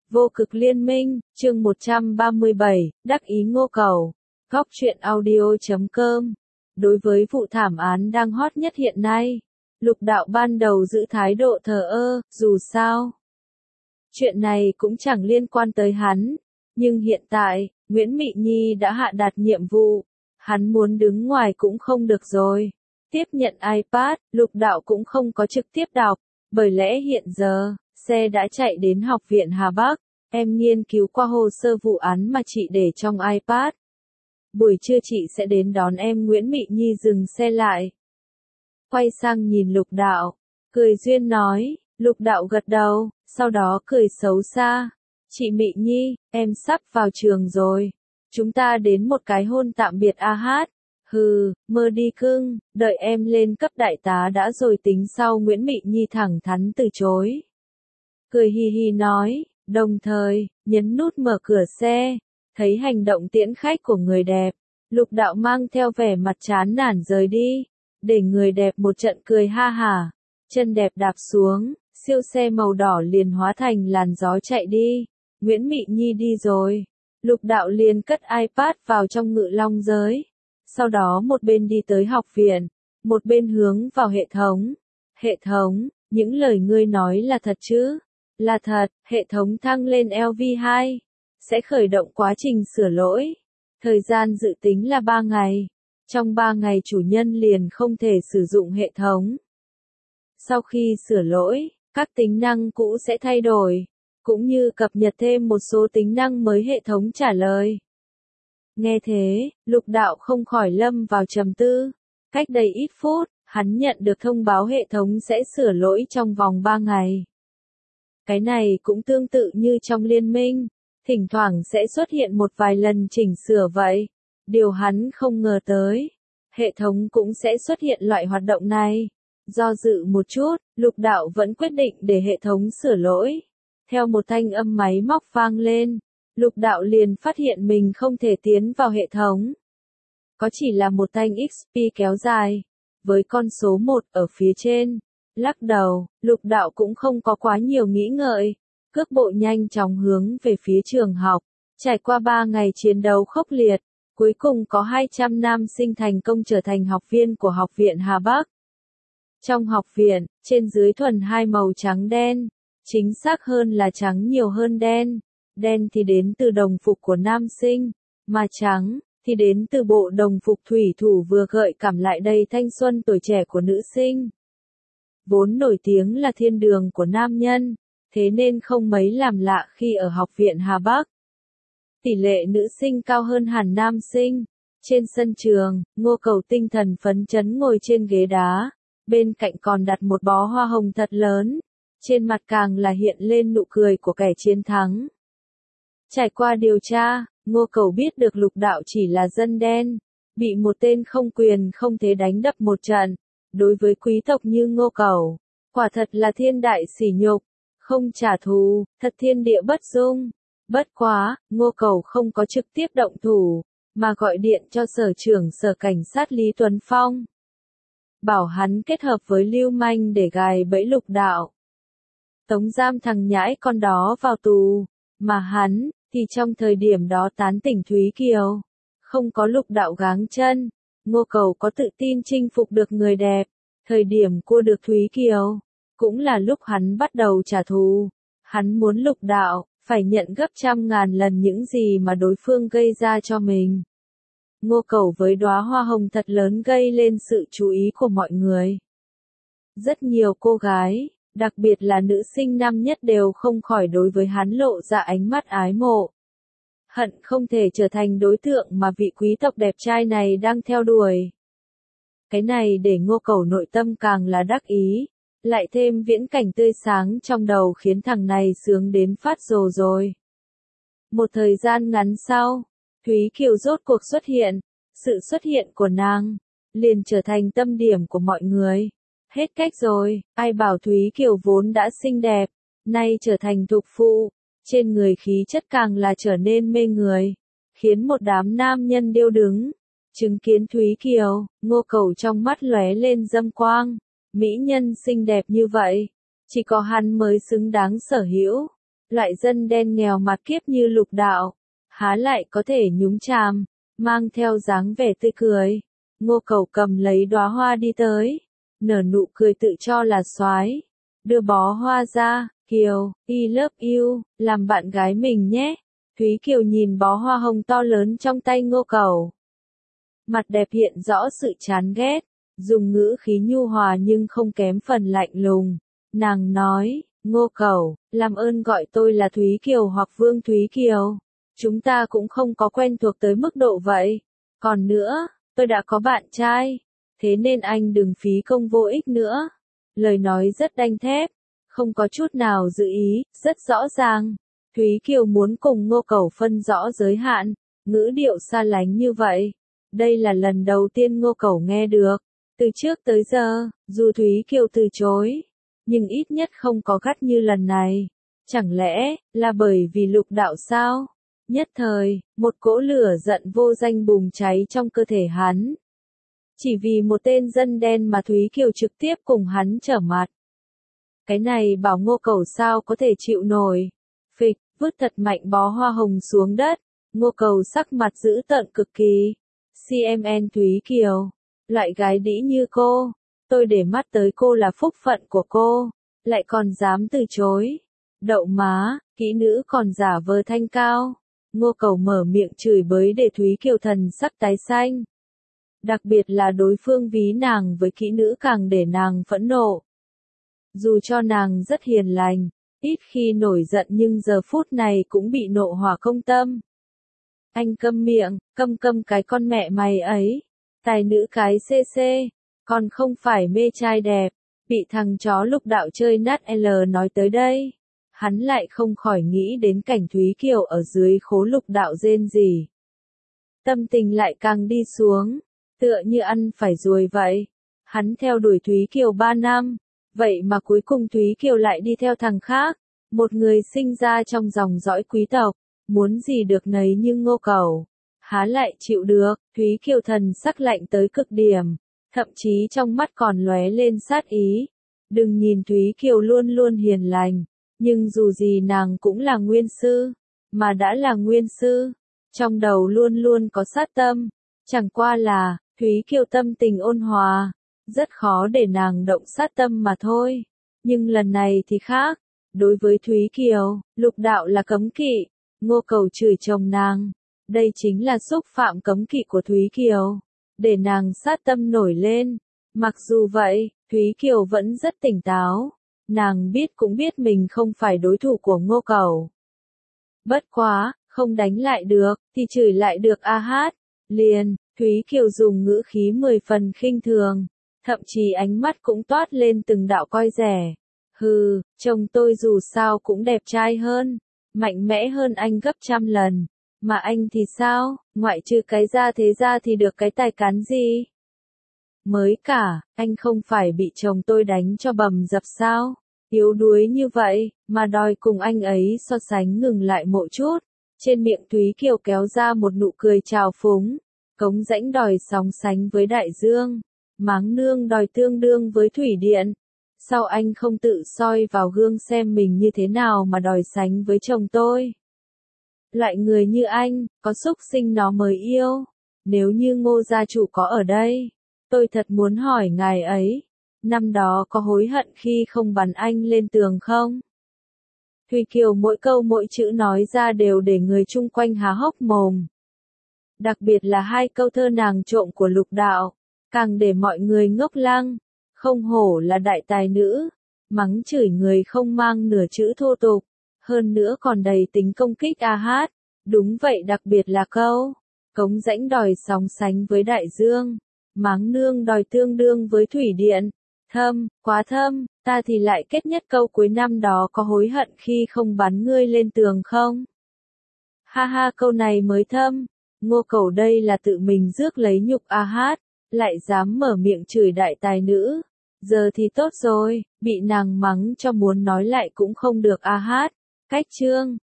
Vô cực liên minh, chương 137, đắc ý Ngô Cầu. Góc truyện audio.com. Đối với vụ thảm án đang hot nhất hiện nay, Lục Đạo ban đầu giữ thái độ thờ ơ, dù sao. Chuyện này cũng chẳng liên quan tới hắn, nhưng hiện tại, Nguyễn Mị Nhi đã hạ đạt nhiệm vụ, hắn muốn đứng ngoài cũng không được rồi. Tiếp nhận iPad, Lục Đạo cũng không có trực tiếp đọc, bởi lẽ hiện giờ, xe đã chạy đến học viện Hà Bắc, em nghiên cứu qua hồ sơ vụ án mà chị để trong iPad. Buổi trưa chị sẽ đến đón em. Nguyễn Mị Nhi dừng xe lại, quay sang nhìn Lục Đạo, cười duyên nói. Lục Đạo gật đầu, sau đó cười xấu xa. Chị Mị Nhi, em sắp vào trường rồi. Chúng ta đến một cái hôn tạm biệt a hát. Hừ, mơ đi cưng, đợi em lên cấp đại tá đã rồi tính sau. Nguyễn Mị Nhi thẳng thắn từ chối. Cười hi hi nói, đồng thời, nhấn nút mở cửa xe. Thấy hành động tiễn khách của người đẹp, Lục Đạo mang theo vẻ mặt chán nản rời đi, để người đẹp một trận cười ha hả. Chân đẹp đạp xuống, siêu xe màu đỏ liền hóa thành làn gió chạy đi. Nguyễn Mị Nhi đi rồi, Lục Đạo liền cất iPad vào trong ngự long giới. Sau đó một bên đi tới học viện, một bên hướng vào hệ thống. Hệ thống, những lời ngươi nói là thật chứ? Là thật. Hệ thống thăng lên LV2. Sẽ khởi động quá trình sửa lỗi. Thời gian dự tính là 3 ngày. Trong 3 ngày chủ nhân liền không thể sử dụng hệ thống. Sau khi sửa lỗi, các tính năng cũ sẽ thay đổi, cũng như cập nhật thêm một số tính năng mới. Hệ thống trả lời. Nghe thế, Lục Đạo không khỏi lâm vào trầm tư. Cách đây ít phút, hắn nhận được thông báo hệ thống sẽ sửa lỗi trong vòng 3 ngày. Cái này cũng tương tự như trong liên minh, thỉnh thoảng sẽ xuất hiện một vài lần chỉnh sửa vậy. Điều hắn không ngờ tới, hệ thống cũng sẽ xuất hiện loại hoạt động này. Do dự một chút, Lục Đạo vẫn quyết định để hệ thống sửa lỗi. Theo một thanh âm máy móc vang lên, Lục Đạo liền phát hiện mình không thể tiến vào hệ thống. Có chỉ là một thanh XP kéo dài, với con số 1 ở phía trên. Lắc đầu, Lục Đạo cũng không có quá nhiều nghĩ ngợi, cước bộ nhanh chóng hướng về phía trường học. Trải qua 3 ngày chiến đấu khốc liệt, cuối cùng có 200 nam sinh thành công trở thành học viên của học viện Hà Bắc. Trong học viện, trên dưới thuần hai màu trắng đen, chính xác hơn là trắng nhiều hơn đen. Đen thì đến từ đồng phục của nam sinh, mà trắng thì đến từ bộ đồng phục thủy thủ vừa gợi cảm lại đầy thanh xuân tuổi trẻ của nữ sinh. Vốn nổi tiếng là thiên đường của nam nhân, thế nên không mấy làm lạ khi ở học viện Hà Bắc, tỷ lệ nữ sinh cao hơn hẳn nam sinh. Trên sân trường, Ngô Cầu tinh thần phấn chấn ngồi trên ghế đá, bên cạnh còn đặt một bó hoa hồng thật lớn, trên mặt càng là hiện lên nụ cười của kẻ chiến thắng. Trải qua điều tra, Ngô Cầu biết được Lục Đạo chỉ là dân đen, bị một tên không quyền không thế đánh đập một trận. Đối với quý tộc như Ngô Cầu, quả thật là thiên đại sỉ nhục, không trả thù, thật thiên địa bất dung. Bất quá, Ngô Cầu không có trực tiếp động thủ, mà gọi điện cho sở trưởng sở cảnh sát Lý Tuấn Phong, bảo hắn kết hợp với lưu manh để gài bẫy Lục Đạo, tống giam thằng nhãi con đó vào tù, mà hắn thì trong thời điểm đó tán tỉnh Thúy Kiều. Không có Lục Đạo gáng chân, Ngô Cầu có tự tin chinh phục được người đẹp. Thời điểm cua được Thúy Kiều, cũng là lúc hắn bắt đầu trả thù. Hắn muốn Lục Đạo phải nhận gấp trăm ngàn lần những gì mà đối phương gây ra cho mình. Ngô Cầu với đóa hoa hồng thật lớn gây lên sự chú ý của mọi người. Rất nhiều cô gái, đặc biệt là nữ sinh năm nhất đều không khỏi đối với hắn lộ ra ánh mắt ái mộ. Hận không thể trở thành đối tượng mà vị quý tộc đẹp trai này đang theo đuổi. Cái này để Ngô Cầu nội tâm càng là đắc ý, lại thêm viễn cảnh tươi sáng trong đầu khiến thằng này sướng đến phát rồ rồi. Một thời gian ngắn sau, Thúy Kiều rốt cuộc xuất hiện, sự xuất hiện của nàng liền trở thành tâm điểm của mọi người. Hết cách rồi, ai bảo Thúy Kiều vốn đã xinh đẹp, nay trở thành thục phụ, trên người khí chất càng là trở nên mê người, khiến một đám nam nhân điêu đứng. Chứng kiến Thúy Kiều, Ngô Cầu trong mắt lóe lên dâm quang. Mỹ nhân xinh đẹp như vậy, chỉ có hắn mới xứng đáng sở hữu. Loại dân đen nghèo mặt kiếp như Lục Đạo, há lại có thể nhúng chàm, mang theo dáng vẻ tươi cười. Ngô Cầu cầm lấy đóa hoa đi tới, nở nụ cười tự cho là soái, đưa bó hoa ra, Kiều, I love you, làm bạn gái mình nhé. Thúy Kiều nhìn bó hoa hồng to lớn trong tay Ngô Cầu. Mặt đẹp hiện rõ sự chán ghét, dùng ngữ khí nhu hòa nhưng không kém phần lạnh lùng. Nàng nói, Ngô Cầu, làm ơn gọi tôi là Thúy Kiều hoặc Vương Thúy Kiều. Chúng ta cũng không có quen thuộc tới mức độ vậy. Còn nữa, tôi đã có bạn trai, thế nên anh đừng phí công vô ích nữa. Lời nói rất đanh thép, không có chút nào giữ ý, rất rõ ràng. Thúy Kiều muốn cùng Ngô Cầu phân rõ giới hạn, ngữ điệu xa lánh như vậy. Đây là lần đầu tiên Ngô Cầu nghe được. Từ trước tới giờ, dù Thúy Kiều từ chối, nhưng ít nhất không có gắt như lần này. Chẳng lẽ, là bởi vì Lục Đạo sao? Nhất thời, một cỗ lửa giận vô danh bùng cháy trong cơ thể hắn. Chỉ vì một tên dân đen mà Thúy Kiều trực tiếp cùng hắn trở mặt. Cái này bảo Ngô Cầu sao có thể chịu nổi. Phịch, vứt thật mạnh bó hoa hồng xuống đất. Ngô Cầu sắc mặt dữ tợn cực kỳ. CMN Thúy Kiều, loại gái đĩ như cô, tôi để mắt tới cô là phúc phận của cô, lại còn dám từ chối. Đậu má, kỹ nữ còn giả vờ thanh cao. Ngô Cầu mở miệng chửi bới để Thúy Kiều thần sắc tái xanh. Đặc biệt là đối phương ví nàng với kỹ nữ càng để nàng phẫn nộ. Dù cho nàng rất hiền lành, ít khi nổi giận nhưng giờ phút này cũng bị nộ hỏa công tâm. Anh câm miệng, câm cái con mẹ mày ấy. Tài nữ cái CC, còn không phải mê trai đẹp, bị thằng chó Lục Đạo chơi nát L nói tới đây. Hắn lại không khỏi nghĩ đến cảnh Thúy Kiều ở dưới khố Lục Đạo rên rỉ. Tâm tình lại càng đi xuống, tựa như ăn phải ruồi vậy. Hắn theo đuổi Thúy Kiều 3 năm, vậy mà cuối cùng Thúy Kiều lại đi theo thằng khác, một người sinh ra trong dòng dõi quý tộc, muốn gì được nấy nhưng Ngô Cầu, há lại chịu được. Thúy Kiều thần sắc lạnh tới cực điểm, thậm chí trong mắt còn lóe lên sát ý. Đừng nhìn Thúy Kiều luôn luôn hiền lành, nhưng dù gì nàng cũng là nguyên sư, mà đã là nguyên sư, trong đầu luôn luôn có sát tâm. Chẳng qua là, Thúy Kiều tâm tình ôn hòa, rất khó để nàng động sát tâm mà thôi. Nhưng lần này thì khác, đối với Thúy Kiều, Lục Đạo là cấm kỵ. Ngô Cầu chửi chồng nàng, đây chính là xúc phạm cấm kỵ của Thúy Kiều, để nàng sát tâm nổi lên. Mặc dù vậy, Thúy Kiều vẫn rất tỉnh táo, nàng biết cũng biết mình không phải đối thủ của Ngô Cầu. Bất quá, không đánh lại được, thì chửi lại được a hát. Liền, Thúy Kiều dùng ngữ khí 10 phần khinh thường, thậm chí ánh mắt cũng toát lên từng đạo coi rẻ. Hừ, chồng tôi dù sao cũng đẹp trai hơn, mạnh mẽ hơn anh gấp trăm lần. Mà anh thì sao, ngoại trừ cái ra thế ra thì được cái tài cán gì? Mới cả, anh không phải bị chồng tôi đánh cho bầm dập sao? Yếu đuối như vậy, mà đòi cùng anh ấy so sánh. Ngừng lại một chút. Trên miệng Thúy Kiều kéo ra một nụ cười trào phúng. Cống rãnh đòi sóng sánh với đại dương. Máng nương đòi tương đương với thủy điện. Sao anh không tự soi vào gương xem mình như thế nào mà đòi sánh với chồng tôi? Loại người như anh, có xúc sinh nó mới yêu. Nếu như Ngô gia chủ có ở đây, tôi thật muốn hỏi ngài ấy, năm đó có hối hận khi không bắn anh lên tường không? Thúy Kiều mỗi câu mỗi chữ nói ra đều để người chung quanh há hốc mồm. Đặc biệt là hai câu thơ nàng trộm của Lục Đạo, càng để mọi người ngốc lăng. Không hổ là đại tài nữ, mắng chửi người không mang nửa chữ thô tục, hơn nữa còn đầy tính công kích a hát. Đúng vậy, đặc biệt là câu, cống rãnh đòi sóng sánh với đại dương, máng nương đòi tương đương với thủy điện. Thâm, quá thâm, ta thì lại kết nhất câu cuối năm đó có hối hận khi không bắn ngươi lên tường không? Ha ha, câu này mới thâm. Ngô Cầu đây là tự mình rước lấy nhục a hát, lại dám mở miệng chửi đại tài nữ. Giờ thì tốt rồi, bị nàng mắng cho muốn nói lại cũng không được a hát. Cách chương